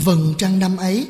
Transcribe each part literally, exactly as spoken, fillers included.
Vầng trăng năm ấy.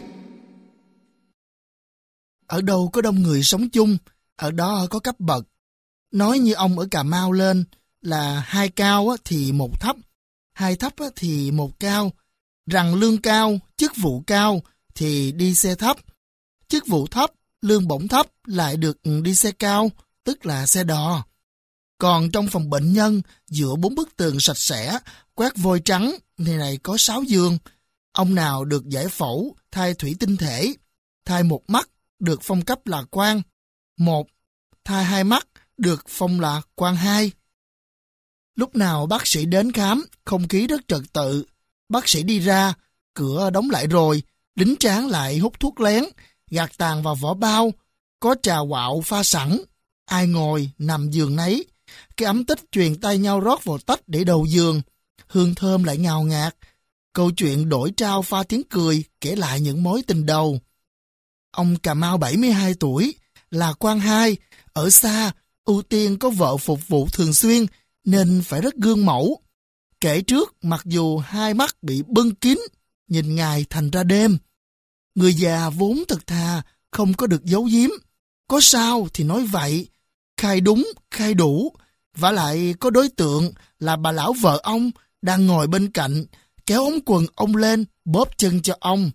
Ở đâu có đông người sống chung, ở đó có cấp bậc. Nói như ông ở Cà Mau lên là hai cao thì một thấp, hai thấp thì một cao. Rằng lương cao, chức vụ cao thì đi xe thấp. Chức vụ thấp, lương bổng thấp lại được đi xe cao, tức là xe đò. Còn trong phòng bệnh nhân, giữa bốn bức tường sạch sẽ, quét vôi trắng, này này có sáu giường. Ông nào được giải phẫu, thay thủy tinh thể, thay một mắt, được phong cấp là quan một, thay hai mắt, được phong là quan hai. Lúc nào bác sĩ đến khám, không khí rất trật tự. Bác sĩ đi ra, cửa đóng lại rồi, lính tráng lại hút thuốc lén, gạt tàn vào vỏ bao, có trà quạo pha sẵn. Ai ngồi, nằm giường nấy. Cái ấm tích truyền tay nhau rót vào tách để đầu giường. Hương thơm lại ngào ngạt. Câu chuyện đổi trao pha tiếng cười, kể lại những mối tình đầu. Ông Cà Mau bảy mươi hai tuổi, là quan hai, ở xa, ưu tiên có vợ phục vụ thường xuyên, nên phải rất gương mẫu. Kể trước, mặc dù hai mắt bị bưng kín, nhìn ngày thành ra đêm. Người già vốn thật thà, không có được giấu giếm. Có sao thì nói vậy, khai đúng, khai đủ. Vả lại có đối tượng là bà lão vợ ông đang ngồi bên cạnh, kéo ống quần ông lên, bóp chân cho ông.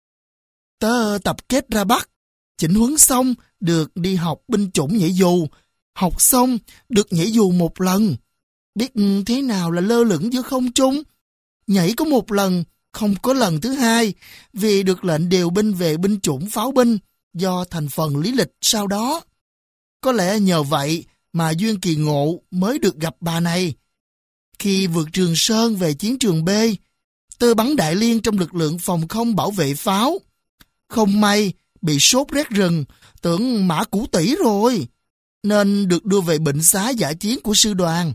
Tớ tập kết ra Bắc, chỉnh huấn xong, được đi học binh chủng nhảy dù. Học xong, được nhảy dù một lần. Biết thế nào là lơ lửng giữa không trung. Nhảy có một lần, không có lần thứ hai, vì được lệnh điều binh về binh chủng pháo binh, do thành phần lý lịch sau đó. Có lẽ nhờ vậy mà duyên kỳ ngộ mới được gặp bà này. Khi vượt Trường Sơn về chiến trường B, tớ bắn đại liên trong lực lượng phòng không bảo vệ pháo. Không may, bị sốt rét rừng, tưởng mã cũ tỷ rồi, nên được đưa về bệnh xá dã chiến của sư đoàn.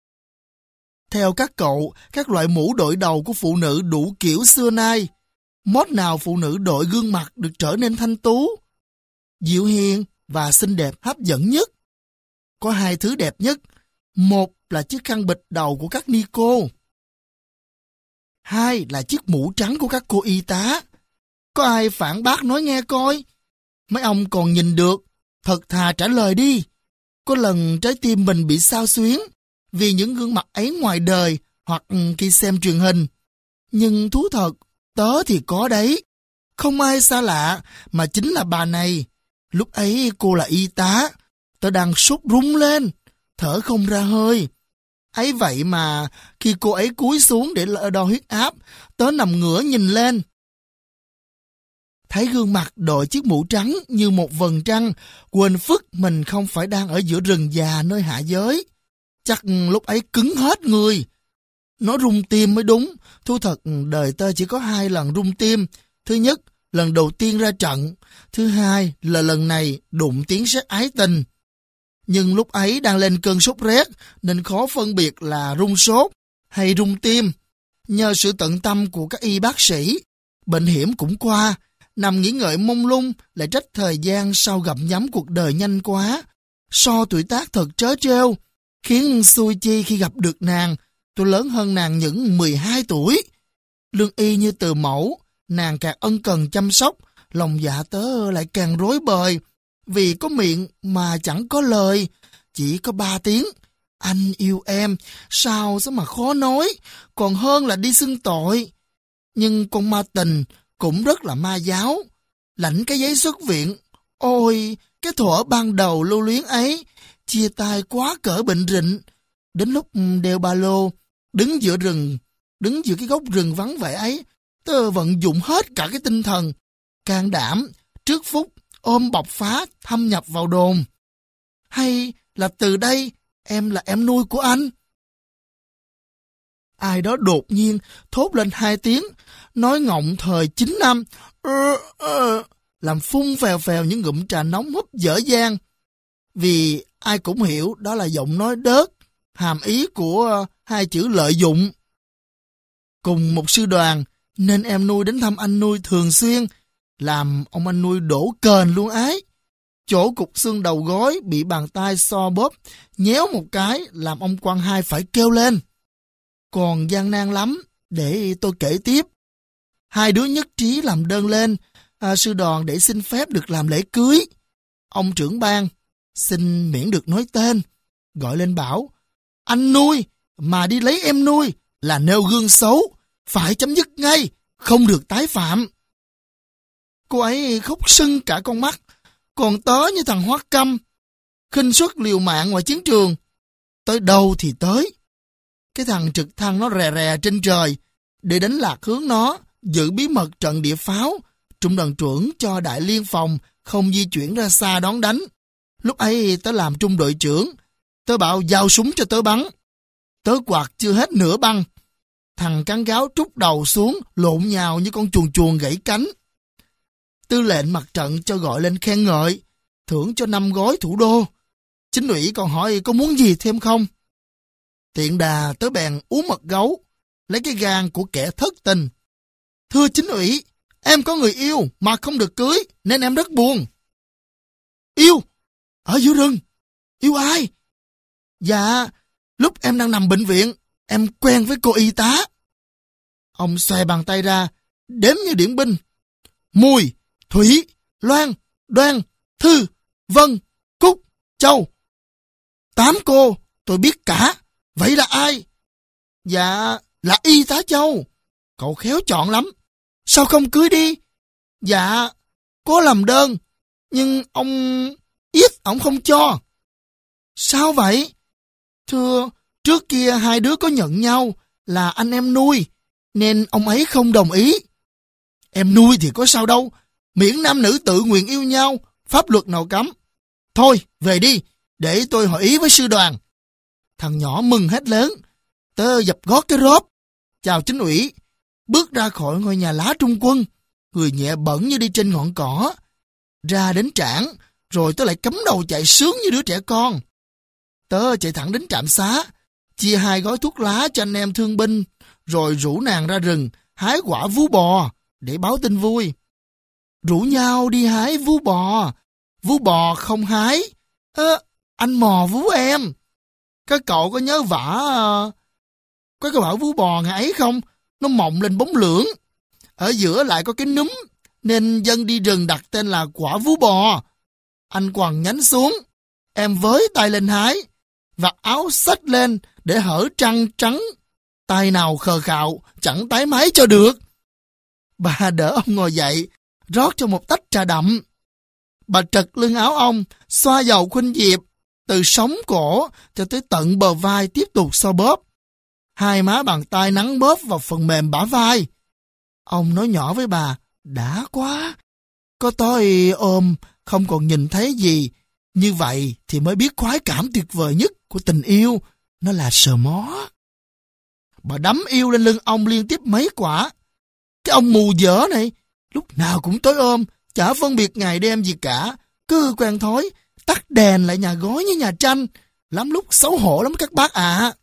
Theo các cậu, các loại mũ đội đầu của phụ nữ đủ kiểu xưa nay. Mốt nào phụ nữ đội gương mặt được trở nên thanh tú, dịu hiền và xinh đẹp hấp dẫn nhất? Có hai thứ đẹp nhất. Một là chiếc khăn bịt đầu của các ni cô. Hai là chiếc mũ trắng của các cô y tá. Có ai phản bác nói nghe coi? Mấy ông còn nhìn được, thật thà trả lời đi. Có lần trái tim mình bị xao xuyến vì những gương mặt ấy ngoài đời hoặc khi xem truyền hình. Nhưng thú thật, tớ thì có đấy. Không ai xa lạ mà chính là bà này. Lúc ấy cô là y tá, tớ đang sốt rung lên, thở không ra hơi. Ấy vậy mà khi cô ấy cúi xuống để đo huyết áp, tớ nằm ngửa nhìn lên. Thấy gương mặt đội chiếc mũ trắng như một vầng trăng, quên phức mình không phải đang ở giữa rừng già nơi hạ giới. Chắc lúc ấy cứng hết người. Nó rung tim mới đúng. Thú thật đời tớ chỉ có hai lần rung tim. Thứ nhất, lần đầu tiên ra trận. Thứ hai là lần này đụng tiếng sét ái tình. Nhưng lúc ấy đang lên cơn sốt rét, nên khó phân biệt là rung sốt hay rung tim. Nhờ sự tận tâm của các y bác sĩ, bệnh hiểm cũng qua. Nằm nghĩ ngợi mông lung, lại trách thời gian sau gặm nhấm cuộc đời nhanh quá. So tuổi tác thật trớ trêu, khiến xui chi khi gặp được nàng. Tôi lớn hơn nàng những mười hai tuổi. Lương y như từ mẫu, nàng càng ân cần chăm sóc, lòng dạ tớ lại càng rối bời. Vì có miệng mà chẳng có lời, chỉ có ba tiếng. Anh yêu em, sao sao mà khó nói, còn hơn là đi xưng tội. Nhưng con ma tình cũng rất là ma giáo. Lãnh cái giấy xuất viện, ôi, cái thuở ban đầu lưu luyến ấy, chia tay quá cỡ bệnh rịnh. Đến lúc đeo ba lô, đứng giữa rừng, đứng giữa cái gốc rừng vắng vẻ ấy, tớ vận dụng hết cả cái tinh thần, can đảm, trước phút, ôm bọc phá, thâm nhập vào đồn. Hay là từ đây, em là em nuôi của anh? Ai đó đột nhiên thốt lên hai tiếng, nói ngọng thời chín năm, uh, uh, làm phun phèo phèo những ngụm trà nóng húp dở dang. Vì ai cũng hiểu đó là giọng nói đớt, hàm ý của hai chữ lợi dụng. Cùng một sư đoàn, nên em nuôi đến thăm anh nuôi thường xuyên, làm ông anh nuôi đổ cờn luôn ấy. Chỗ cục xương đầu gối bị bàn tay so bóp, nhéo một cái làm ông quan hai phải kêu lên. Còn gian nan lắm, để tôi kể tiếp. Hai đứa nhất trí làm đơn lên à, sư đoàn để xin phép được làm lễ cưới. Ông trưởng ban xin miễn được nói tên, gọi lên bảo: anh nuôi mà đi lấy em nuôi là nêu gương xấu, phải chấm dứt ngay, không được tái phạm. Cô ấy khóc sưng cả con mắt, còn tớ như thằng Hoắc Căm, khinh suất liều mạng ngoài chiến trường. Tới đâu thì tới. Cái thằng trực thăng nó rè rè trên trời, để đánh lạc hướng nó, giữ bí mật trận địa pháo, trung đoàn trưởng cho đại liên phòng không di chuyển ra xa đón đánh. Lúc ấy tớ làm trung đội trưởng, tớ bảo giao súng cho tớ bắn. Tớ quạt chưa hết nửa băng. Thằng cán gáo trút đầu xuống, lộn nhào như con chuồn chuồn gãy cánh. Tư lệnh mặt trận cho gọi lên khen ngợi, thưởng cho năm gói thủ đô. Chính ủy còn hỏi có muốn gì thêm không? Tiện đà tớ bèn uống mật gấu, lấy cái gan của kẻ thất tình. Thưa chính ủy, em có người yêu mà không được cưới, nên em rất buồn. Yêu? Ở giữa rừng? Yêu ai? Dạ, lúc em đang nằm bệnh viện, em quen với cô y tá. Ông xòe bàn tay ra, đếm như điển binh. Mùi, Thủy, Loan, Đoan, Thư, Vân, Cúc, Châu. Tám cô, tôi biết cả. Vậy là ai? Dạ, là y tá Châu. Cậu khéo chọn lắm. Sao không cưới đi? Dạ, có làm đơn, nhưng ông ít ổng không cho. Sao vậy? Thưa, trước kia hai đứa có nhận nhau là anh em nuôi, nên ông ấy không đồng ý. Em nuôi thì có sao đâu, miễn nam nữ tự nguyện yêu nhau, pháp luật nào cấm. Thôi, về đi, để tôi hỏi ý với sư đoàn. Thằng nhỏ mừng hết lớn. Tớ dập gót cái rốp, chào chính ủy, bước ra khỏi ngôi nhà lá trung quân, người nhẹ bẩn như đi trên ngọn cỏ. Ra đến trảng, rồi tớ lại cắm đầu chạy sướng như đứa trẻ con. Tớ chạy thẳng đến trạm xá, chia hai gói thuốc lá cho anh em thương binh, rồi rủ nàng ra rừng, hái quả vú bò, để báo tin vui. Rủ nhau đi hái vú bò, vú bò không hái. Ơ, anh mò vú em. Các cậu có nhớ vả... Có cái vả vú bò ngày ấy không? Nó mọng lên bóng lưỡng. Ở giữa lại có cái núm, nên dân đi rừng đặt tên là quả vú bò. Anh quằn nhánh xuống, em với tay lên hái, vặt áo xách lên để hở trăng trắng. Tay nào khờ khạo, chẳng tái máy cho được. Bà đỡ ông ngồi dậy, rót cho một tách trà đậm. Bà trật lưng áo ông, xoa dầu khuynh diệp, từ sống cổ cho tới tận bờ vai tiếp tục xoa bóp. Hai má bàn tay nắn bóp vào phần mềm bả vai. Ông nói nhỏ với bà, đã quá. Có tôi ôm, không còn nhìn thấy gì. Như vậy thì mới biết khoái cảm tuyệt vời nhất của tình yêu. Nó là sờ mó. Bà đấm yêu lên lưng ông liên tiếp mấy quả. Cái ông mù dở này, lúc nào cũng tối ôm, chả phân biệt ngày đêm gì cả. Cứ quen thói, tắt đèn lại nhà gói như nhà tranh. Lắm lúc xấu hổ lắm các bác ạ. À.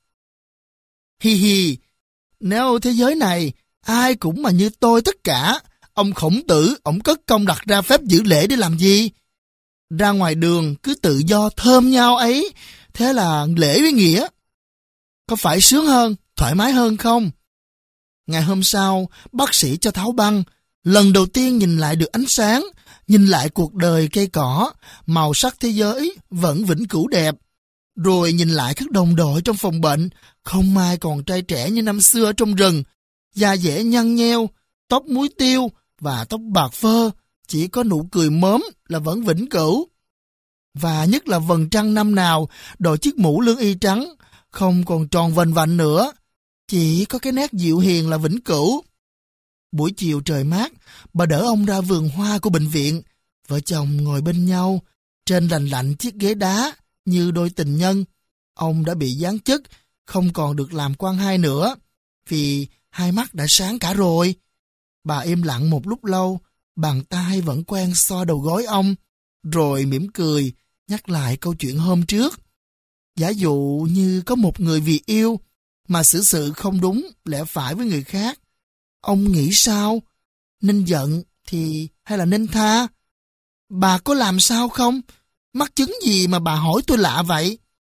Hi hi, nếu thế giới này, ai cũng mà như tôi tất cả, ông Khổng Tử, ông cất công đặt ra phép giữ lễ để làm gì? Ra ngoài đường cứ tự do thơm nhau ấy, thế là lễ với nghĩa. Có phải sướng hơn, thoải mái hơn không? Ngày hôm sau, bác sĩ cho tháo băng, lần đầu tiên nhìn lại được ánh sáng, nhìn lại cuộc đời cây cỏ, màu sắc thế giới vẫn vĩnh cửu đẹp. Rồi nhìn lại các đồng đội trong phòng bệnh, không ai còn trai trẻ như năm xưa trong rừng, da dẻ nhăn nheo, tóc muối tiêu và tóc bạc phơ, chỉ có nụ cười mớm là vẫn vĩnh cửu. Và nhất là vầng trăng năm nào đội chiếc mũ lươn y trắng, không còn tròn vành vạnh nữa, chỉ có cái nét dịu hiền là vĩnh cửu. Buổi chiều trời mát, bà đỡ ông ra vườn hoa của bệnh viện, vợ chồng ngồi bên nhau, trên lành lạnh chiếc ghế đá như đôi tình nhân. Ông đã bị giáng chức, không còn được làm quan hai nữa, vì hai mắt đã sáng cả rồi. Bà im lặng một lúc lâu, bàn tay vẫn quen xoa đầu gối ông, rồi mỉm cười, nhắc lại câu chuyện hôm trước. Giả dụ như có một người vì yêu, mà xử sự không đúng, lẽ phải với người khác. Ông nghĩ sao? Nên giận thì hay là nên tha? Bà có làm sao không? Mắc chứng gì mà bà hỏi tôi lạ vậy?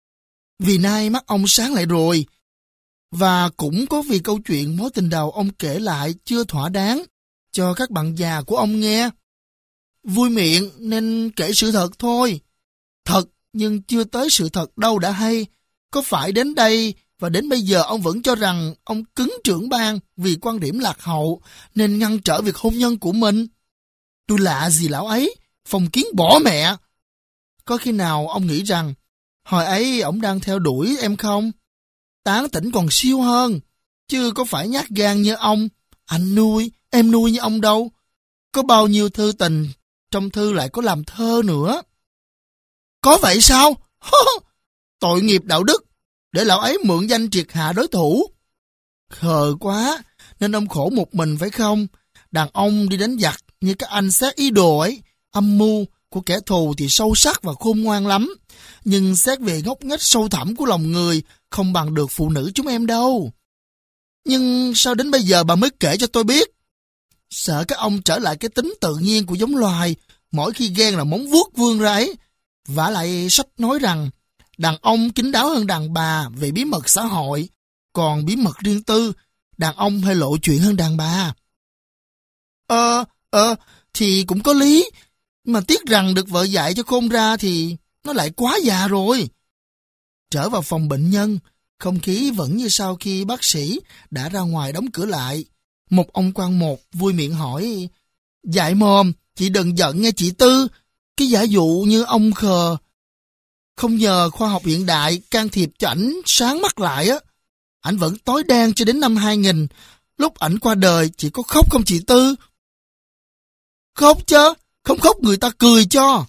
Vì nay mắt ông sáng lại rồi. Và cũng có vì câu chuyện mối tình đầu ông kể lại chưa thỏa đáng, cho các bạn già của ông nghe. Vui miệng nên kể sự thật thôi. Thật nhưng chưa tới sự thật đâu đã hay. Có phải đến đây và đến bây giờ ông vẫn cho rằng ông cứng trưởng ban vì quan điểm lạc hậu nên ngăn trở việc hôn nhân của mình? Tôi lạ gì lão ấy, phong kiến bỏ mẹ. Có khi nào ông nghĩ rằng hồi ấy ông đang theo đuổi em không? Tán tỉnh còn siêu hơn, chứ có phải nhát gan như ông, anh nuôi, em nuôi như ông đâu. Có bao nhiêu thư tình, trong thư lại có làm thơ nữa. Có vậy sao? Tội nghiệp đạo đức, để lão ấy mượn danh triệt hạ đối thủ. Khờ quá, nên ông khổ một mình phải không? Đàn ông đi đánh giặc như các anh xét ý đồ ấy, âm mưu của kẻ thù thì sâu sắc và khôn ngoan lắm. Nhưng xét về ngóc ngách sâu thẳm của lòng người, không bằng được phụ nữ chúng em đâu. Nhưng sao đến bây giờ bà mới kể cho tôi biết? Sợ các ông trở lại cái tính tự nhiên của giống loài, mỗi khi ghen là móng vuốt vươn ra ấy. Vả lại sách nói rằng, đàn ông kín đáo hơn đàn bà về bí mật xã hội, còn bí mật riêng tư, đàn ông hay lộ chuyện hơn đàn bà. Ờ, ờ, thì cũng có lý, mà tiếc rằng được vợ dạy cho khôn ra thì nó lại quá già rồi. Trở vào phòng bệnh nhân, không khí vẫn như sau khi bác sĩ đã ra ngoài đóng cửa lại. Một ông quan một vui miệng hỏi, dại mồm, chị đừng giận nghe chị Tư, cái giả dụ như ông khờ. Không nhờ khoa học hiện đại can thiệp cho ảnh sáng mắt lại á, ảnh vẫn tối đen cho đến năm hai nghìn, lúc ảnh qua đời chỉ có khóc không chị Tư? Khóc chứ, không khóc người ta cười cho.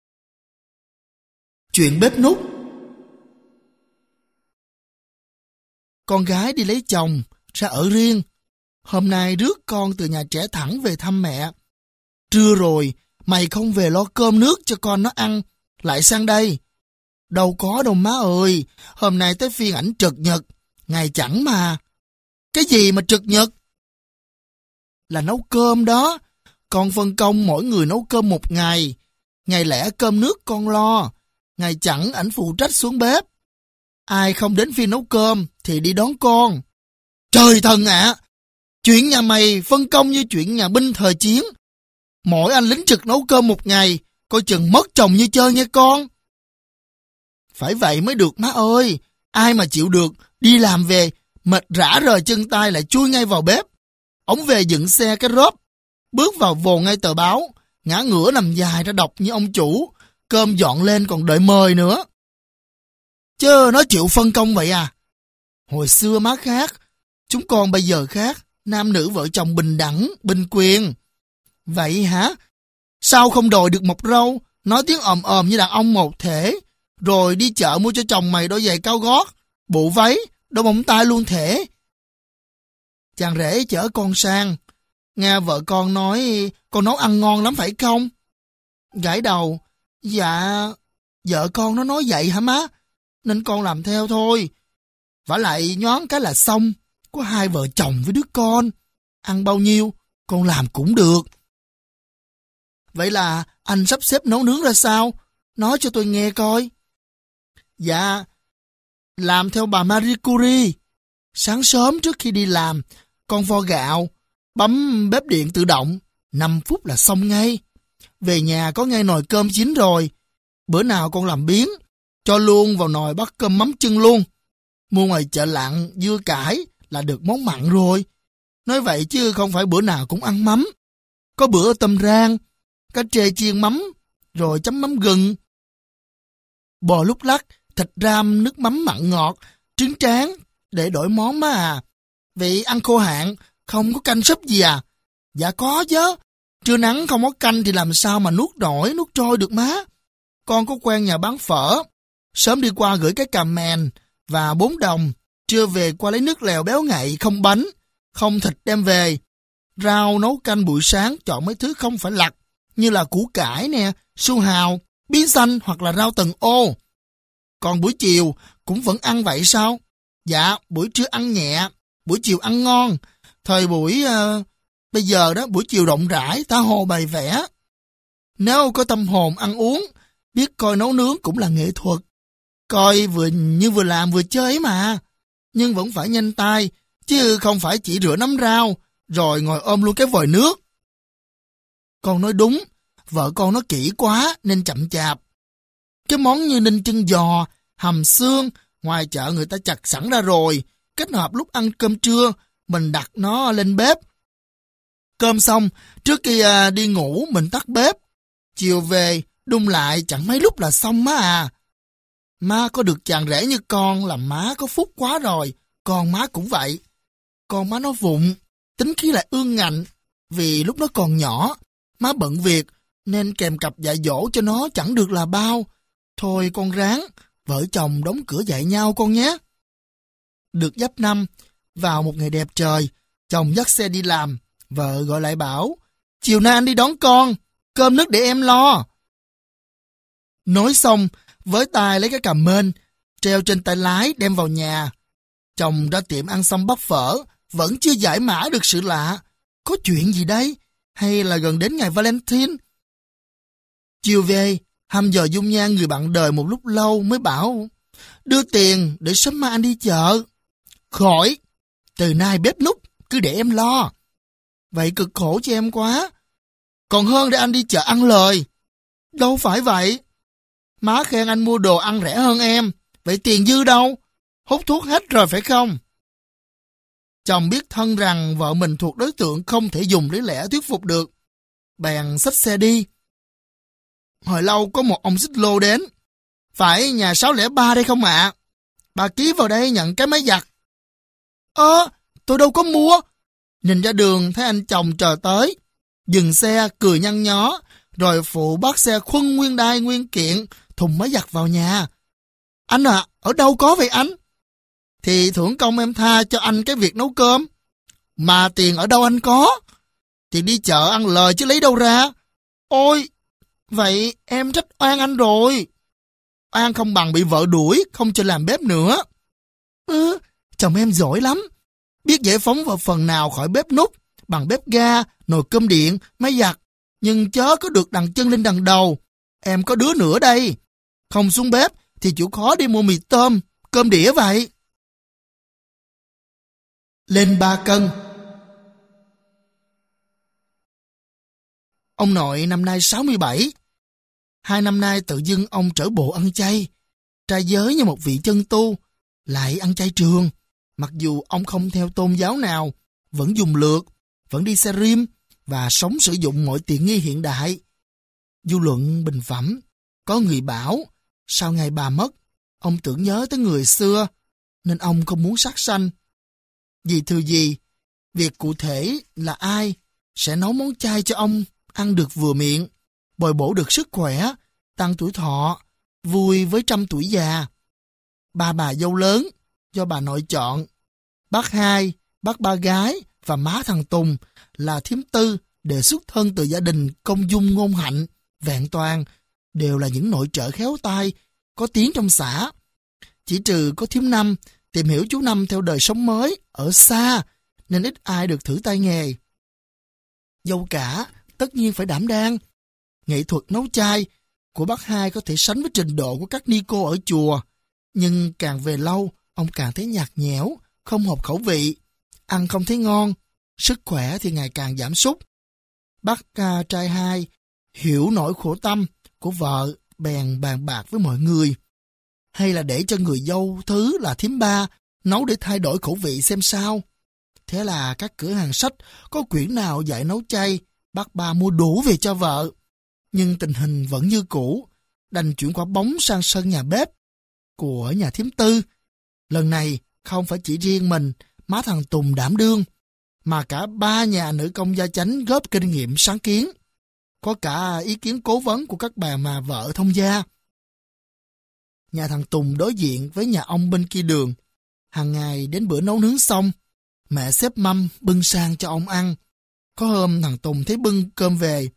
Chuyện bếp núc. Con gái đi lấy chồng, ra ở riêng. Hôm nay rước con từ nhà trẻ thẳng về thăm mẹ. Trưa rồi, mày không về lo cơm nước cho con nó ăn, lại sang đây. Đâu có đâu má ơi, hôm nay tới phiên ảnh trực nhật, ngày chẳng mà. Cái gì mà trực nhật? Là nấu cơm đó, con phân công mỗi người nấu cơm một ngày. Ngày lẻ cơm nước con lo, ngày chẳng ảnh phụ trách xuống bếp. Ai không đến phiên nấu cơm thì đi đón con. Trời thần ạ! À, chuyện nhà mày phân công như chuyện nhà binh thời chiến. Mỗi anh lính trực nấu cơm một ngày, coi chừng mất chồng như chơi nghe con. Phải vậy mới được má ơi, ai mà chịu được, đi làm về, mệt rã rời chân tay lại chui ngay vào bếp. Ông về dựng xe cái rốp, bước vào vồ ngay tờ báo, ngã ngửa nằm dài ra đọc như ông chủ, cơm dọn lên còn đợi mời nữa. Chứ nó chịu phân công vậy à? Hồi xưa má khác, chúng con bây giờ khác, nam nữ vợ chồng bình đẳng, bình quyền. Vậy hả? Sao không đòi được một râu, nói tiếng ồm ồm như đàn ông một thể, rồi đi chợ mua cho chồng mày đôi giày cao gót, bộ váy, đôi móng tay luôn thể. Chàng rể chở con sang, nghe vợ con nói con nấu ăn ngon lắm phải không? Gãi đầu, dạ, vợ con nó nói vậy hả má? Nên con làm theo thôi. Vả lại nhoáng cái là xong, có hai vợ chồng với đứa con. Ăn bao nhiêu, con làm cũng được. Vậy là anh sắp xếp nấu nướng ra sao? Nói cho tôi nghe coi. Dạ, làm theo bà Marie Curie. Sáng sớm trước khi đi làm, con vo gạo, bấm bếp điện tự động, năm phút là xong ngay. Về nhà có ngay nồi cơm chín rồi. Bữa nào con làm biếng, cho luôn vào nồi bắt cơm mắm chưng luôn. Mua ngoài chợ lặng, dưa cải là được món mặn rồi. Nói vậy chứ không phải bữa nào cũng ăn mắm. Có bữa tôm rang, cá trê chiên mắm, rồi chấm mắm gừng. Bò lúc lắc, thịt ram, nước mắm mặn ngọt, trứng tráng, để đổi món má à. Vậy ăn khô hạn, không có canh súp gì à? Dạ có chứ. Trưa nắng không có canh thì làm sao mà nuốt nổi, nuốt trôi được má. Con có quen nhà bán phở. Sớm đi qua gửi cái cà mèn và bốn đồng. Trưa về qua lấy nước lèo béo ngậy, không bánh, không thịt đem về. Rau nấu canh buổi sáng chọn mấy thứ không phải lặt, như là củ cải nè, su hào, bí xanh hoặc là rau tầng ô. Còn buổi chiều cũng vẫn ăn vậy sao? Dạ, buổi trưa ăn nhẹ, buổi chiều ăn ngon. Thời buổi uh, bây giờ đó, buổi chiều rộng rãi, tha hồ bày vẽ. Nếu có tâm hồn ăn uống, biết coi nấu nướng cũng là nghệ thuật. Coi vừa như vừa làm vừa chơi mà. Nhưng vẫn phải nhanh tay, chứ không phải chỉ rửa nắm rau, rồi ngồi ôm luôn cái vòi nước, Con nói đúng, vợ con nó kỹ quá nên chậm chạp. Cái món như ninh chân giò, hầm xương, ngoài chợ người ta chặt sẵn ra rồi, kết hợp lúc ăn cơm trưa, mình đặt nó lên bếp. Cơm xong, trước khi à, đi ngủ mình tắt bếp. Chiều về, đun lại chẳng mấy lúc là xong má à. Má có được chàng rể như con là má có phúc quá rồi, con má cũng vậy. Con má nó vụng, tính khí lại ương ngạnh, vì lúc nó còn nhỏ, má bận việc, nên kèm cặp dạy dỗ cho nó chẳng được là bao. Thôi con ráng, vợ chồng đóng cửa dạy nhau con nhé. Được giáp năm, vào một ngày đẹp trời, chồng dắt xe đi làm, vợ gọi lại bảo, chiều nay anh đi đón con, cơm nước để em lo. Nói xong, với tay lấy cái cà mên, treo trên tay lái đem vào nhà. Chồng ra tiệm ăn xong bắp phở, vẫn chưa giải mã được sự lạ. Có chuyện gì đây? Hay là gần đến ngày Valentine? Chiều về, hăm dò dung nhan người bạn đời một lúc lâu mới bảo, đưa tiền để sớm mai anh đi chợ. Khỏi, từ nay bếp núc, cứ để em lo. Vậy cực khổ cho em quá. Còn hơn để anh đi chợ ăn lời. Đâu phải vậy. Má khen anh mua đồ ăn rẻ hơn em. Vậy tiền dư đâu? Hút thuốc hết rồi phải không? Chồng biết thân rằng vợ mình thuộc đối tượng không thể dùng lý lẽ thuyết phục được. Bèn xách xe đi. Hồi lâu có một ông xích lô đến. Phải nhà sáu không ba đây không ạ? À? Bà ký vào đây nhận cái máy giặt. Ơ, tôi đâu có mua. Nhìn ra đường thấy anh chồng chờ tới. Dừng xe cười nhăn nhó, rồi phụ bắt xe khuân nguyên đai nguyên kiện, thùng máy giặt vào nhà. Anh à, ở đâu có vậy anh? Thì thưởng công em tha cho anh cái việc nấu cơm. Mà tiền ở đâu anh có? Thì đi chợ ăn lời chứ lấy đâu ra. Ôi, vậy em trách oan anh rồi. Oan không bằng bị vợ đuổi, không cho làm bếp nữa. Ừ, chồng em giỏi lắm. Biết giải phóng vào phần nào khỏi bếp núc, bằng bếp ga, nồi cơm điện, máy giặt. Nhưng chớ có được đằng chân lên đằng đầu. Em có đứa nữa đây. Không xuống bếp thì chịu khó đi mua mì tôm, cơm đĩa vậy. Lên ba cân. Ông nội năm nay sáu mươi bảy. Hai năm nay tự dưng ông trở bộ ăn chay. Trai giới như một vị chân tu, lại ăn chay trường. Mặc dù ông không theo tôn giáo nào, vẫn dùng lược, vẫn đi xe rim và sống sử dụng mọi tiện nghi hiện đại. Dư luận bình phẩm, có người bảo, sau ngày bà mất, ông tưởng nhớ tới người xưa, nên ông không muốn sát sanh. Vì thừa gì, việc cụ thể là ai sẽ nấu món chay cho ông ăn được vừa miệng, bồi bổ được sức khỏe, tăng tuổi thọ, vui với trăm tuổi già. Ba bà dâu lớn, do bà nội chọn, bác hai, bác ba gái và má thằng Tùng là thím tư đều xuất thân từ gia đình công dung ngôn hạnh, vẹn toàn, đều là những nội trợ khéo tay, có tiếng trong xã. Chỉ trừ có thím Năm tìm hiểu chú Năm theo đời sống mới, ở xa, nên ít ai được thử tay nghề. Dâu cả, tất nhiên phải đảm đang. Nghệ thuật nấu chay của bác hai có thể sánh với trình độ của các ni cô ở chùa, nhưng càng về lâu, ông càng thấy nhạt nhẽo, không hợp khẩu vị, ăn không thấy ngon, sức khỏe thì ngày càng giảm sút. Bác ca trai hai hiểu nỗi khổ tâm của vợ, bèn bàn bạc với mọi người. Hay là để cho người dâu thứ là thím ba nấu để thay đổi khẩu vị xem sao. Thế là các cửa hàng sách có quyển nào dạy nấu chay, bác ba mua đủ về cho vợ. Nhưng tình hình vẫn như cũ, đành chuyển quả bóng sang sân nhà bếp của nhà thím Tư. Lần này không phải chỉ riêng mình, má thằng Tùng đảm đương, mà cả ba nhà nữ công gia chánh góp kinh nghiệm sáng kiến. Có cả ý kiến cố vấn của các bà mà vợ thông gia. Nhà thằng Tùng đối diện với nhà ông bên kia đường. Hàng ngày đến bữa nấu nướng xong, mẹ xếp mâm bưng sang cho ông ăn. Có hôm thằng Tùng thấy bưng cơm về.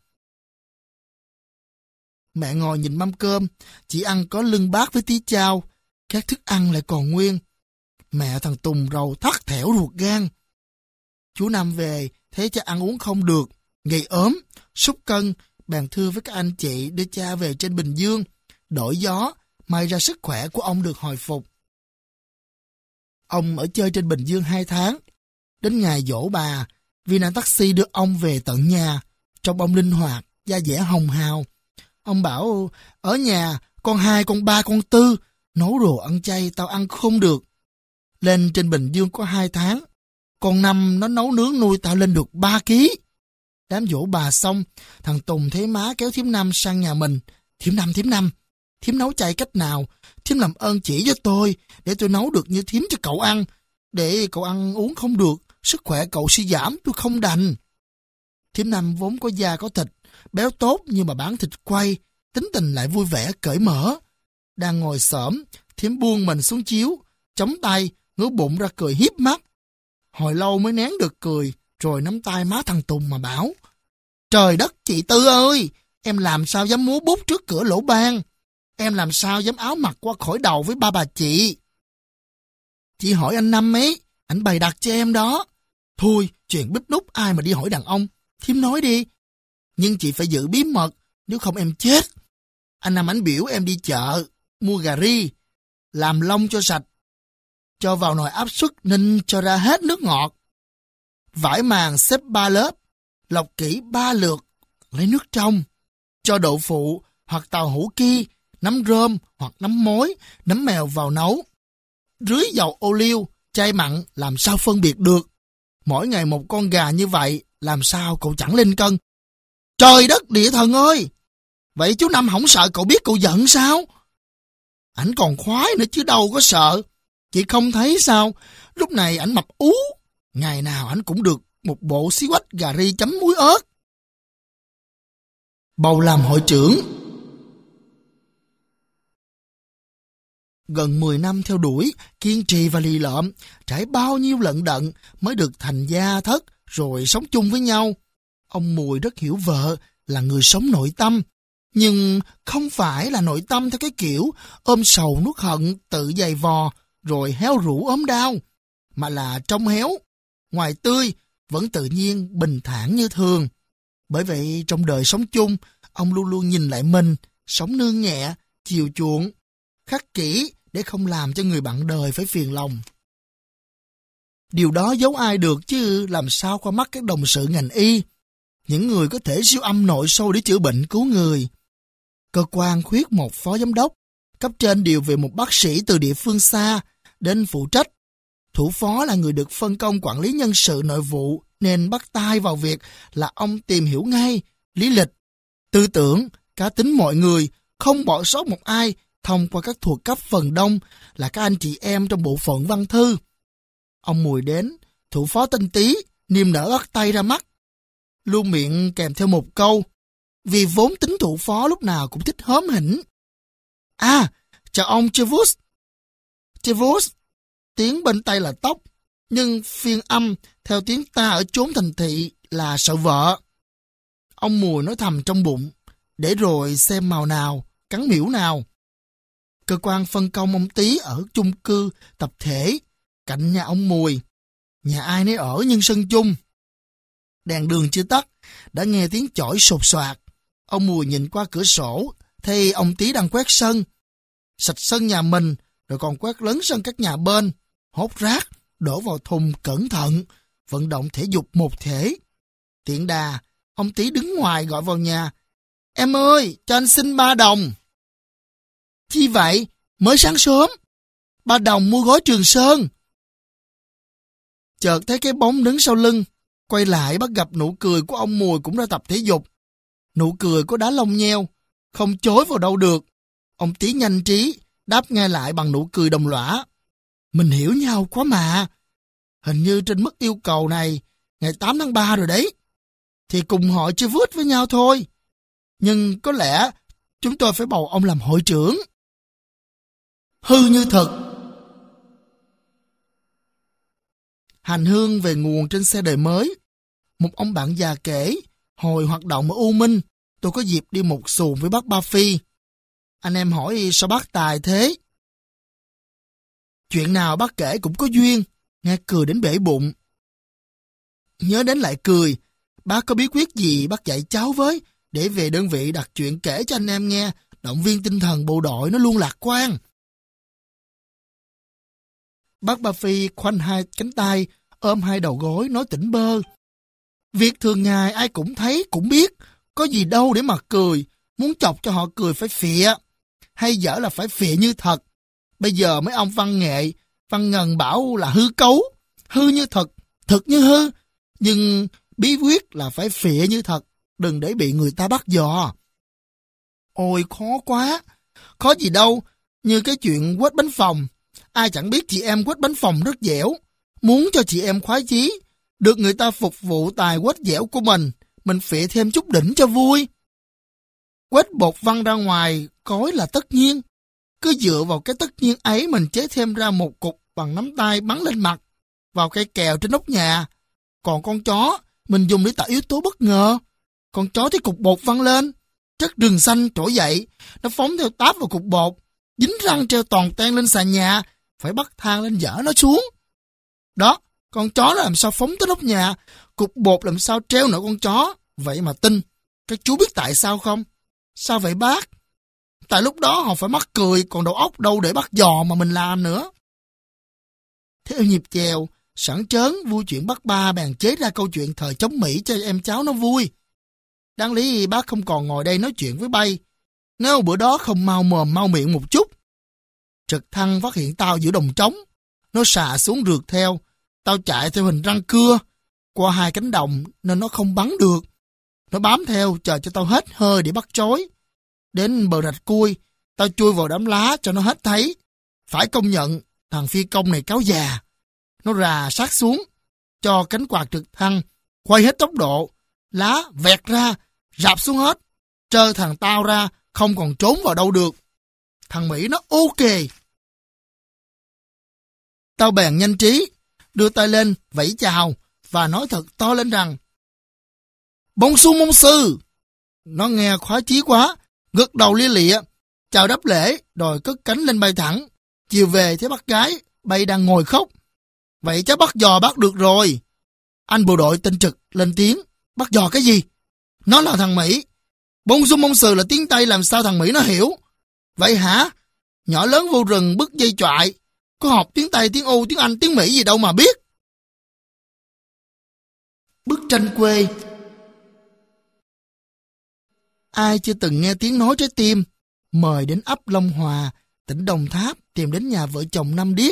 Mẹ ngồi nhìn mâm cơm, chỉ ăn có lưng bát với tí chao, các thức ăn lại còn nguyên. Mẹ thằng Tùng rầu thắt thẻo ruột gan. Chú Năm về, thấy cha ăn uống không được, gầy ốm, sút cân, bèn thưa với các anh chị đưa cha về trên Bình Dương, đổi gió, may ra sức khỏe của ông được hồi phục. Ông ở chơi trên Bình Dương hai tháng. Đến ngày giỗ bà, vì nạn taxi đưa ông về tận nhà, Trông ông linh hoạt, da dẻ hồng hào. Ông bảo, ở nhà, con hai, con ba, con tư, nấu đồ ăn chay tao ăn không được. Lên trên Bình Dương có hai tháng, con năm nó nấu nướng nuôi tao lên được ba ký. Đám dỗ bà xong, thằng Tùng thấy má kéo thím Năm sang nhà mình. Thím Năm, thím Năm, thím nấu chay cách nào? Thím làm ơn chỉ cho tôi, để tôi nấu được như thím cho cậu ăn. Để cậu ăn uống không được, sức khỏe cậu suy giảm, tôi không đành. Thím Năm vốn có da có thịt, béo tốt nhưng mà bán thịt quay, tính tình lại vui vẻ, cởi mở. Đang ngồi xổm, thím buông mình xuống chiếu, chống tay, ngửa bụng ra cười hiếp mắt. Hồi lâu mới nén được cười, rồi nắm tay má thằng Tùng mà bảo, trời đất chị Tư ơi, em làm sao dám múa bút trước cửa lỗ ban? Em làm sao dám áo mặc qua khỏi đầu với ba bà chị? Chị hỏi anh Năm ấy, anh bày đặt cho em đó. Thôi, chuyện bíp nút ai mà đi hỏi đàn ông, thím nói đi. Nhưng chị phải giữ bí mật, nếu không em chết. Anh Năm ảnh biểu em đi chợ, mua gà ri, làm lông cho sạch, cho vào nồi áp suất ninh cho ra hết nước ngọt. Vải màng xếp ba lớp, lọc kỹ ba lượt, lấy nước trong. Cho đậu phụ hoặc tàu hũ ki, nấm rơm hoặc nấm mối, nấm mèo vào nấu. Rưới dầu ô liu, chay mặn làm sao phân biệt được. Mỗi ngày một con gà như vậy, làm sao cậu chẳng lên cân? Trời đất địa thần ơi! Vậy chú Năm không sợ cậu biết cậu giận sao? Ảnh còn khoái nữa chứ đâu có sợ. Chị không thấy sao? Lúc này ảnh mập ú. Ngày nào ảnh cũng được một bộ xí quách gà ri chấm muối ớt. Bầu làm hội trưởng. Gần mười năm theo đuổi, kiên trì và lì lợm, trải bao nhiêu lận đận mới được thành gia thất rồi sống chung với nhau. Ông Mùi rất hiểu vợ là người sống nội tâm, nhưng không phải là nội tâm theo cái kiểu ôm sầu nuốt hận tự dày vò rồi héo rũ ốm đau, mà là trong héo, ngoài tươi, vẫn tự nhiên bình thản như thường. Bởi vậy trong đời sống chung, ông luôn luôn nhìn lại mình, sống nương nhẹ, chiều chuộng, khắc kỹ để không làm cho người bạn đời phải phiền lòng. Điều đó giấu ai được chứ làm sao qua mắt các đồng sự ngành y, những người có thể siêu âm nội soi để chữa bệnh cứu người. Cơ quan khuyết một phó giám đốc, cấp trên điều về một bác sĩ từ địa phương xa đến phụ trách. Thủ phó là người được phân công quản lý nhân sự nội vụ nên bắt tay vào việc là ông tìm hiểu ngay lý lịch, tư tưởng, cá tính mọi người, không bỏ sót một ai thông qua các thuộc cấp phần đông là các anh chị em trong bộ phận văn thư. Ông Mùi đến, thủ phó tên Tý, niềm nở bắt tay ra mắt. Luôn miệng kèm theo một câu, vì vốn tính thủ phó lúc nào cũng thích hóm hỉnh. À, chào ông Chevus. Chevus, tiếng bên Tây là tóc, nhưng phiên âm theo tiếng ta ở chốn thành thị là sợ vợ. Ông Mùi nói thầm trong bụng, để rồi xem màu nào, cắn miễu nào. Cơ quan phân công ông Tý ở chung cư tập thể, cạnh nhà ông Mùi. Nhà ai nấy ở nhưng sân chung. Đèn đường chưa tắt, đã nghe tiếng chổi sột soạt. Ông Mùi nhìn qua cửa sổ, thấy ông Tý đang quét sân. Sạch sân nhà mình, rồi còn quét lấn sân các nhà bên. Hốt rác, đổ vào thùng cẩn thận, vận động thể dục một thể. Tiện đà, ông Tý đứng ngoài gọi vào nhà. Em ơi, cho anh xin ba đồng. Chi vậy? Mới sáng sớm. Ba đồng mua gói Trường Sơn. Chợt thấy cái bóng đứng sau lưng. Quay lại bắt gặp nụ cười của ông Mùi cũng ra tập thể dục. Nụ cười có đá lông nheo, không chối vào đâu được. Ông Tý nhanh trí, đáp ngay lại bằng nụ cười đồng lõa. Mình hiểu nhau quá mà. Hình như trên mức yêu cầu này, ngày tám tháng ba rồi đấy. Thì cùng họ chưa vút với nhau thôi. Nhưng có lẽ chúng tôi phải bầu ông làm hội trưởng. Hư như thật. Hành hương về nguồn trên xe đời mới. Một ông bạn già kể, hồi hoạt động ở U Minh, tôi có dịp đi một xuồng với bác Ba Phi. Anh em hỏi sao bác tài thế? Chuyện nào bác kể cũng có duyên, nghe cười đến bể bụng. Nhớ đến lại cười, bác có bí quyết gì bác dạy cháu với, để về đơn vị đặt chuyện kể cho anh em nghe, động viên tinh thần bộ đội nó luôn lạc quan. Bác Ba Phi khoanh hai cánh tay, ôm hai đầu gối nói tỉnh bơ. Việc thường ngày ai cũng thấy, cũng biết, có gì đâu để mà cười, muốn chọc cho họ cười phải phịa, hay dở là phải phịa như thật. Bây giờ mấy ông văn nghệ, văn ngần bảo là hư cấu, hư như thật, thật như hư, nhưng bí quyết là phải phịa như thật, đừng để bị người ta bắt dò. Ôi khó quá, khó gì đâu, như cái chuyện quết bánh phồng. Ai chẳng biết chị em quết bánh phồng rất dẻo, muốn cho chị em khoái chí, được người ta phục vụ tài quết dẻo của mình, mình phịa thêm chút đỉnh cho vui. Quết bột văng ra ngoài, cối là tất nhiên. Cứ dựa vào cái tất nhiên ấy mình chế thêm ra một cục bằng nắm tay bắn lên mặt, vào cây kèo trên nóc nhà. Còn con chó, mình dùng để tạo yếu tố bất ngờ. Con chó thấy cục bột văng lên, chất rừng xanh trỗi dậy, nó phóng theo táp vào cục bột, dính răng treo toàn ten lên sàn nhà, phải bắt thang lên dỡ nó xuống. Đó, con chó nó làm sao phóng tới nóc nhà, cục bột làm sao treo nổi con chó. Vậy mà tin, các chú biết tại sao không? Sao vậy bác? Tại lúc đó họ phải mắc cười, còn đầu óc đâu để bắt giò mà mình làm nữa. Theo nhịp chèo, sẵn trớn vui chuyện bắt ba bèn chế ra câu chuyện thời chống Mỹ cho em cháu nó vui. Đáng lý bác không còn ngồi đây nói chuyện với bay, nếu bữa đó không mau mồm mau miệng một chút. Trực thăng phát hiện tao giữa đồng trống, nó xà xuống rượt theo, tao chạy theo hình răng cưa, qua hai cánh đồng nên nó không bắn được. Nó bám theo chờ cho tao hết hơi để bắt trói. Đến bờ rạch cui, tao chui vào đám lá cho nó hết thấy. Phải công nhận, thằng phi công này cáo già. Nó rà sát xuống, cho cánh quạt trực thăng, quay hết tốc độ, lá vẹt ra, rạp xuống hết. Trơ thằng tao ra, không còn trốn vào đâu được. Thằng Mỹ nó ok. Tao bèn nhanh trí, đưa tay lên, vẫy chào, và nói thật to lên rằng Bông su mông sư. Nó nghe khoái chí quá, gật đầu lia lịa, chào đáp lễ, rồi cất cánh lên bay thẳng. Chiều về thấy bác gái, bay đang ngồi khóc. Vậy chắc bắt giò bác được rồi. Anh bộ đội tên Trực lên tiếng, bắt giò cái gì? Nó là thằng Mỹ. Bông su mông sư là tiếng Tây, làm sao thằng Mỹ nó hiểu? Vậy hả? Nhỏ lớn vô rừng bứt dây choại, có học tiếng Tây, tiếng U, tiếng Anh, tiếng Mỹ gì đâu mà biết. Bức tranh quê. Ai chưa từng nghe tiếng nói trái tim, mời đến ấp Long Hòa, tỉnh Đồng Tháp tìm đến nhà vợ chồng Năm Điếc.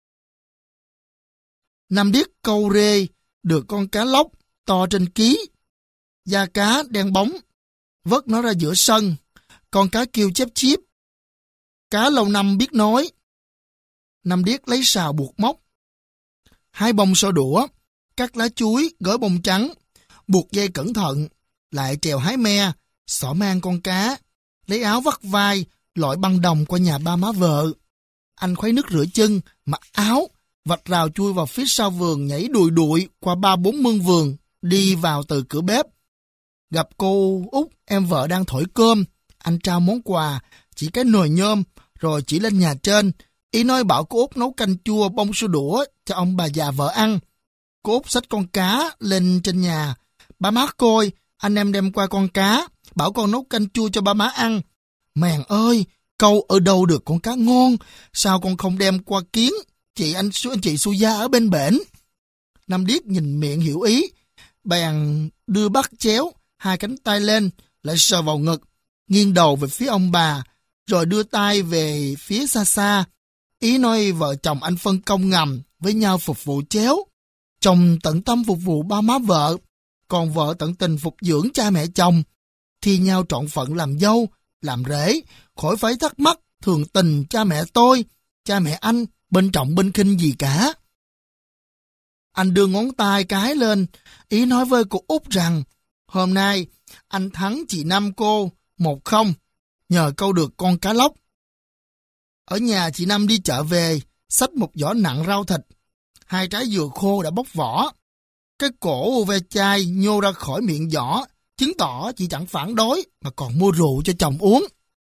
Năm Điếc câu rê, được con cá lóc to trên ký. Da cá đen bóng, vớt nó ra giữa sân, con cá kêu chép chíp. Cá lâu năm biết nói. Năm Điếc lấy sào buộc móc. Hai bông xô đũa, cắt lá chuối, gói bông trắng, buộc dây cẩn thận, lại trèo hái me, xỏ mang con cá, lấy áo vắt vai, lội băng đồng qua nhà ba má vợ. Anh khuấy nước rửa chân, mặc áo, vạch rào chui vào phía sau vườn, nhảy đùi đụi qua ba bốn mương vườn, đi vào từ cửa bếp. Gặp cô Út, em vợ đang thổi cơm, anh trao món quà, chỉ cái nồi nhôm, rồi chỉ lên nhà trên. Ý nói bảo cô Út nấu canh chua bông su đũa cho ông bà già vợ ăn. Cô Út xách con cá lên trên nhà. Ba má coi, anh em đem qua con cá, bảo con nấu canh chua cho ba má ăn. Mèn ơi, câu ở đâu được con cá ngon, sao con không đem qua kiến chị anh, anh chị Su Gia ở bên bển. Năm Điếc nhìn miệng hiểu ý, bèn đưa bắt chéo, hai cánh tay lên, lại sờ vào ngực, nghiêng đầu về phía ông bà, rồi đưa tay về phía xa xa. Ý nói vợ chồng anh phân công ngầm với nhau phục vụ chéo. Chồng tận tâm phục vụ ba má vợ, còn vợ tận tình phục dưỡng cha mẹ chồng, thi nhau trọn phận làm dâu, làm rể, khỏi phải thắc mắc thường tình cha mẹ tôi, cha mẹ anh, bên trọng bên khinh gì cả. Anh đưa ngón tay cái lên, ý nói với cô Út rằng, hôm nay anh thắng chị Năm cô, một không, nhờ câu được con cá lóc. Ở nhà chị Năm đi chợ về, xách một giỏ nặng rau thịt, hai trái dừa khô đã bóc vỏ. Cái cổ ve chai nhô ra khỏi miệng giỏ, chứng tỏ chị chẳng phản đối mà còn mua rượu cho chồng uống.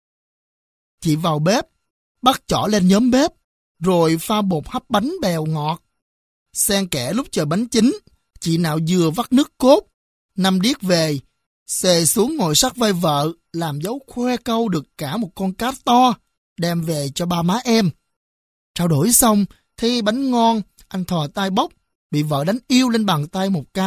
Chị vào bếp, bắt chỏ lên nhóm bếp, rồi pha bột hấp bánh bèo ngọt. Xen kẽ lúc chờ bánh chín, chị nào vừa vắt nước cốt. Năm Điếc về, xề xuống ngồi sát vai vợ, làm dấu khoe câu được cả một con cá to, đem về cho ba má em. Trao đổi xong, thấy bánh ngon, anh thò tay bóc, bị vợ đánh yêu lên bàn tay một cái,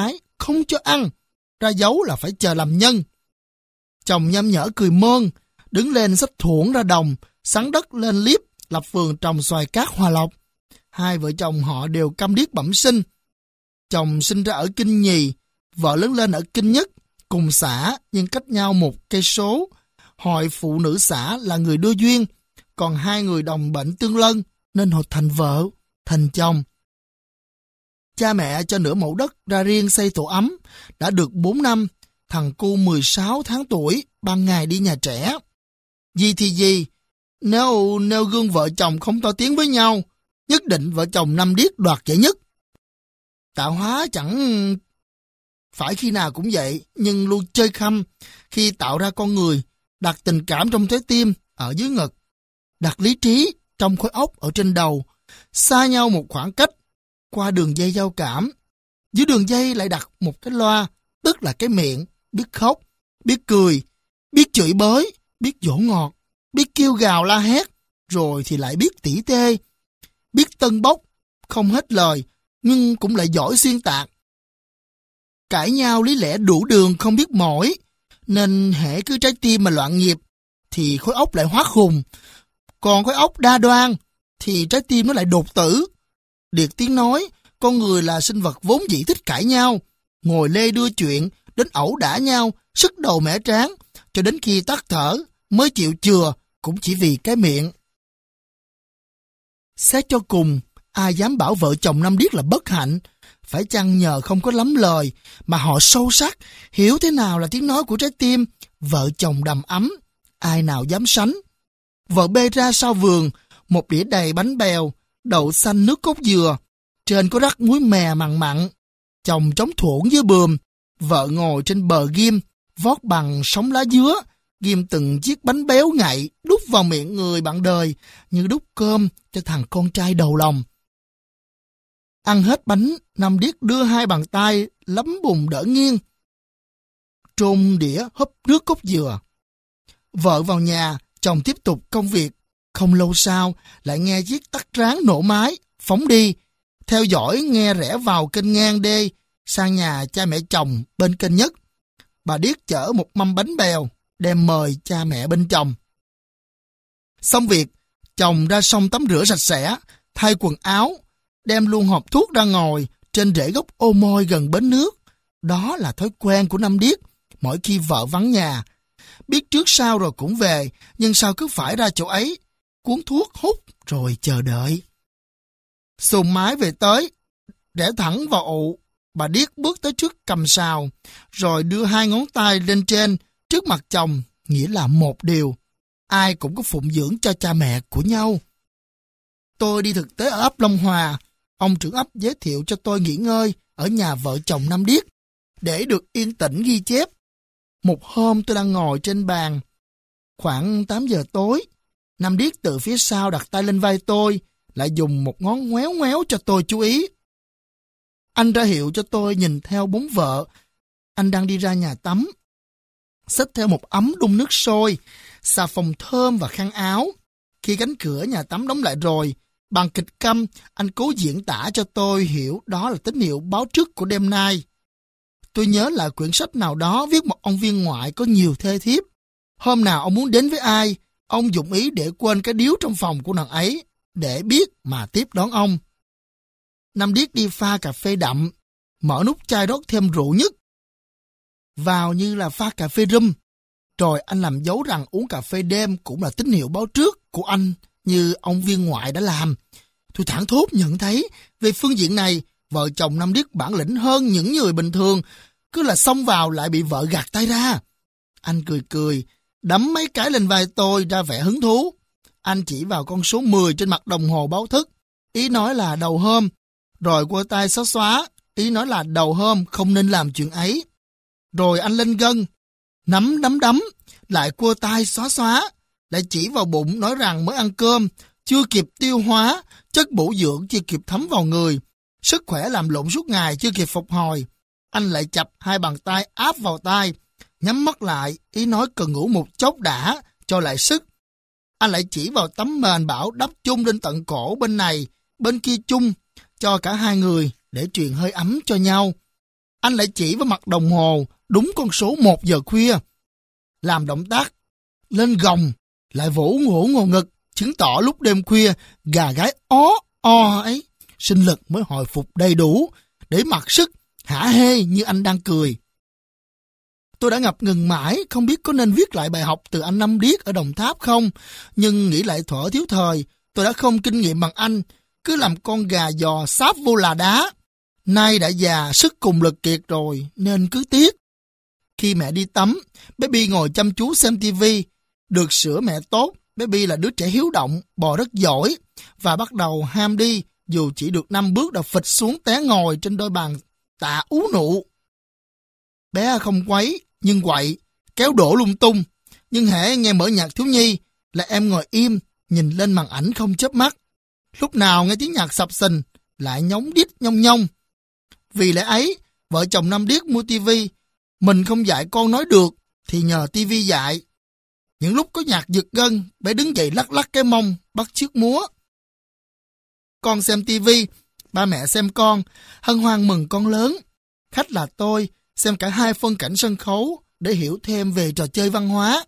không cho ăn, ra dấu là phải chờ làm nhân. Chồng nham nhở cười mơn, đứng lên xách thuổng ra đồng, sắn đất lên liếp, lập vườn trồng xoài cát Hòa Lộc. Hai vợ chồng họ đều câm điếc bẩm sinh. Chồng sinh ra ở Kinh Nhì, vợ lớn lên ở Kinh Nhất, cùng xã nhưng cách nhau một cây số. Hội phụ nữ xã là người đưa duyên, còn hai người đồng bệnh tương lân nên họ thành vợ, thành chồng. Cha mẹ cho nửa mẫu đất ra riêng xây tổ ấm, đã được bốn năm, thằng cu mười sáu tháng tuổi, ban ngày đi nhà trẻ. Gì thì gì, nếu nêu gương vợ chồng không to tiếng với nhau, nhất định vợ chồng Năm Điếc đoạt giải nhất. Tạo hóa chẳng phải khi nào cũng vậy, nhưng luôn chơi khăm khi tạo ra con người, đặt tình cảm trong trái tim ở dưới ngực, đặt lý trí trong khối óc ở trên đầu, xa nhau một khoảng cách, qua đường dây giao cảm. Dưới đường dây lại đặt một cái loa, tức là cái miệng, biết khóc, biết cười, biết chửi bới, biết dỗ ngọt, biết kêu gào la hét, rồi thì lại biết tỉ tê, biết tân bốc, không hết lời, nhưng cũng lại giỏi xuyên tạc. Cãi nhau lý lẽ đủ đường không biết mỏi, nên hễ cứ trái tim mà loạn nhịp, thì khối óc lại hóa khùng. Còn khối óc đa đoan, thì trái tim nó lại đột tử. Điệt tiếng nói, con người là sinh vật vốn dĩ thích cãi nhau, ngồi lê đưa chuyện, đến ẩu đả nhau, sức đầu mẻ trán, cho đến khi tắt thở, mới chịu chừa, cũng chỉ vì cái miệng. Xét cho cùng, ai dám bảo vợ chồng Năm Điếc là bất hạnh, phải chăng nhờ không có lắm lời, mà họ sâu sắc, hiểu thế nào là tiếng nói của trái tim, vợ chồng đầm ấm, ai nào dám sánh. Vợ bê ra sau vườn, một đĩa đầy bánh bèo, đậu xanh nước cốt dừa, trên có rắc muối mè mặn mặn. Chồng chống thuổng với bườm, vợ ngồi trên bờ ghim, vót bằng sống lá dứa, ghim từng chiếc bánh béo ngậy, đút vào miệng người bạn đời, như đút cơm cho thằng con trai đầu lòng. Ăn hết bánh, Năm Điếc đưa hai bàn tay lấm bùn đỡ nghiêng, trôn đĩa húp nước cốt dừa. Vợ vào nhà, chồng tiếp tục công việc. Không lâu sau, lại nghe chiếc tắt ráng nổ máy, phóng đi, theo dõi nghe rẽ vào kênh ngang đê, sang nhà cha mẹ chồng bên kênh Nhất. Bà Điếc chở một mâm bánh bèo, đem mời cha mẹ bên chồng. Xong việc, chồng ra sông tắm rửa sạch sẽ, thay quần áo, đem luôn hộp thuốc ra ngồi trên rễ gốc ô môi gần bến nước. Đó là thói quen của Năm Điếc, mỗi khi vợ vắng nhà. Biết trước sau rồi cũng về, nhưng sao cứ phải ra chỗ ấy, cuốn thuốc hút rồi chờ đợi. Xuồng mái về tới, rẽ thẳng vào ụ, bà Điếc bước tới trước cầm sào, rồi đưa hai ngón tay lên trên, trước mặt chồng, nghĩa là một điều. Ai cũng có phụng dưỡng cho cha mẹ của nhau. Tôi đi thực tế ở ấp Long Hòa, ông trưởng ấp giới thiệu cho tôi nghỉ ngơi ở nhà vợ chồng Năm Điếc, để được yên tĩnh ghi chép. Một hôm tôi đang ngồi trên bàn, khoảng tám giờ tối, Năm Điếc từ phía sau đặt tay lên vai tôi, lại dùng một ngón ngoéo ngoéo cho tôi chú ý. Anh ra hiệu cho tôi nhìn theo bóng vợ. Anh đang đi ra nhà tắm, xách theo một ấm đun nước sôi, xà phòng thơm và khăn áo. Khi cánh cửa nhà tắm đóng lại rồi, bằng kịch câm, anh cố diễn tả cho tôi hiểu đó là tín hiệu báo trước của đêm nay. Tôi nhớ là quyển sách nào đó viết một ông viên ngoại có nhiều thê thiếp. Hôm nào ông muốn đến với ai, ông dụng ý để quên cái điếu trong phòng của nàng ấy, để biết mà tiếp đón ông. Năm Điếc đi pha cà phê đậm, mở nút chai rót thêm rượu nhất vào như là pha cà phê rum. Rồi anh làm dấu rằng uống cà phê đêm cũng là tín hiệu báo trước của anh, như ông viên ngoại đã làm. Tôi thảng thốt nhận thấy, về phương diện này, vợ chồng Năm Điếc bản lĩnh hơn những người bình thường, cứ là xông vào lại bị vợ gạt tay ra. Anh cười cười, đấm mấy cái lên vai tôi ra vẻ hứng thú. Anh chỉ vào con số mười trên mặt đồng hồ báo thức, ý nói là đầu hôm, rồi quơ tay xóa xóa, ý nói là đầu hôm không nên làm chuyện ấy. Rồi anh lên gân, nắm đấm đấm, lại quơ tay xóa xóa, lại chỉ vào bụng nói rằng mới ăn cơm, chưa kịp tiêu hóa, chất bổ dưỡng chưa kịp thấm vào người, sức khỏe làm lộn suốt ngày chưa kịp phục hồi. Anh lại chập hai bàn tay áp vào tai, nhắm mắt lại, ý nói cần ngủ một chốc đã, cho lại sức. Anh lại chỉ vào tấm mền bảo đắp chung lên tận cổ bên này, bên kia chung, cho cả hai người để truyền hơi ấm cho nhau. anh lại chỉ vào mặt đồng hồ đúng con số một giờ khuya. Làm động tác lên gồng, lại vỗ ngỗ ngồ ngực, chứng tỏ lúc đêm khuya gà gái ó o ấy, sinh lực mới hồi phục đầy đủ, để mặc sức hả hê như anh đang cười. Tôi đã ngập ngừng mãi, không biết có nên viết lại bài học từ anh Năm Điếc ở Đồng Tháp không, nhưng nghĩ lại thuở thiếu thời, tôi đã không kinh nghiệm bằng anh, cứ làm con gà giò sáp vô là đá. Nay đã già, sức cùng lực kiệt rồi, nên cứ tiếc. Khi mẹ đi tắm, Baby ngồi chăm chú xem tivi. Được sữa mẹ tốt, Baby là đứa trẻ hiếu động, bò rất giỏi, và bắt đầu ham đi, dù chỉ được năm bước đã phịch xuống té ngồi trên đôi bàn tạ ú nụ. Bé không quấy, nhưng quậy, kéo đổ lung tung. Nhưng hễ nghe mở nhạc thiếu nhi là em ngồi im, nhìn lên màn ảnh không chớp mắt. Lúc nào nghe tiếng nhạc sập sình, lại nhóng đít nhông nhông. Vì lẽ ấy, vợ chồng Năm Điếc mua tivi. Mình không dạy con nói được, thì nhờ tivi dạy. Những lúc có nhạc giật gân, bé đứng dậy lắc lắc cái mông, bắt chước múa. Con xem tivi, ba mẹ xem con, hân hoan mừng con lớn. Khách là tôi, xem cả hai phân cảnh sân khấu để hiểu thêm về trò chơi văn hóa.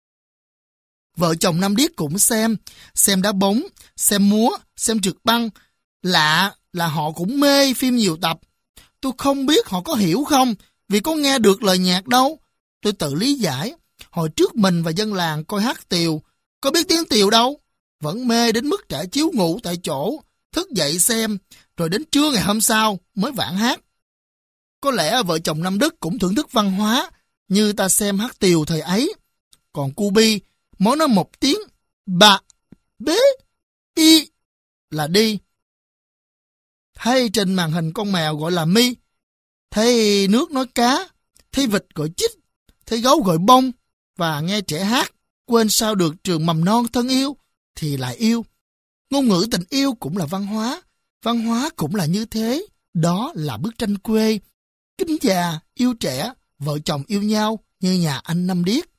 Vợ chồng Năm Điếc cũng xem, xem đá bóng, xem múa, xem trượt băng. Lạ là họ cũng mê phim nhiều tập. Tôi không biết họ có hiểu không, vì có nghe được lời nhạc đâu. Tôi tự lý giải, hồi trước mình và dân làng coi hát tiều, có biết tiếng tiều đâu. Vẫn mê đến mức trả chiếu ngủ tại chỗ, thức dậy xem, rồi đến trưa ngày hôm sau mới vãn hát. Có lẽ vợ chồng Năm Đức cũng thưởng thức văn hóa, như ta xem hát tiều thời ấy. Còn cu Bi, mỗi nói một tiếng, bạ, bế, y, là đi. Thấy trên màn hình con mèo gọi là mi, thấy nước nói cá, thấy vịt gọi chích, thấy gấu gọi bông, và nghe trẻ hát, quên sao được trường mầm non thân yêu, thì lại yêu. Ngôn ngữ tình yêu cũng là văn hóa, văn hóa cũng là như thế, đó là bức tranh quê. Kính già, yêu trẻ, vợ chồng yêu nhau như nhà anh Năm Điếc.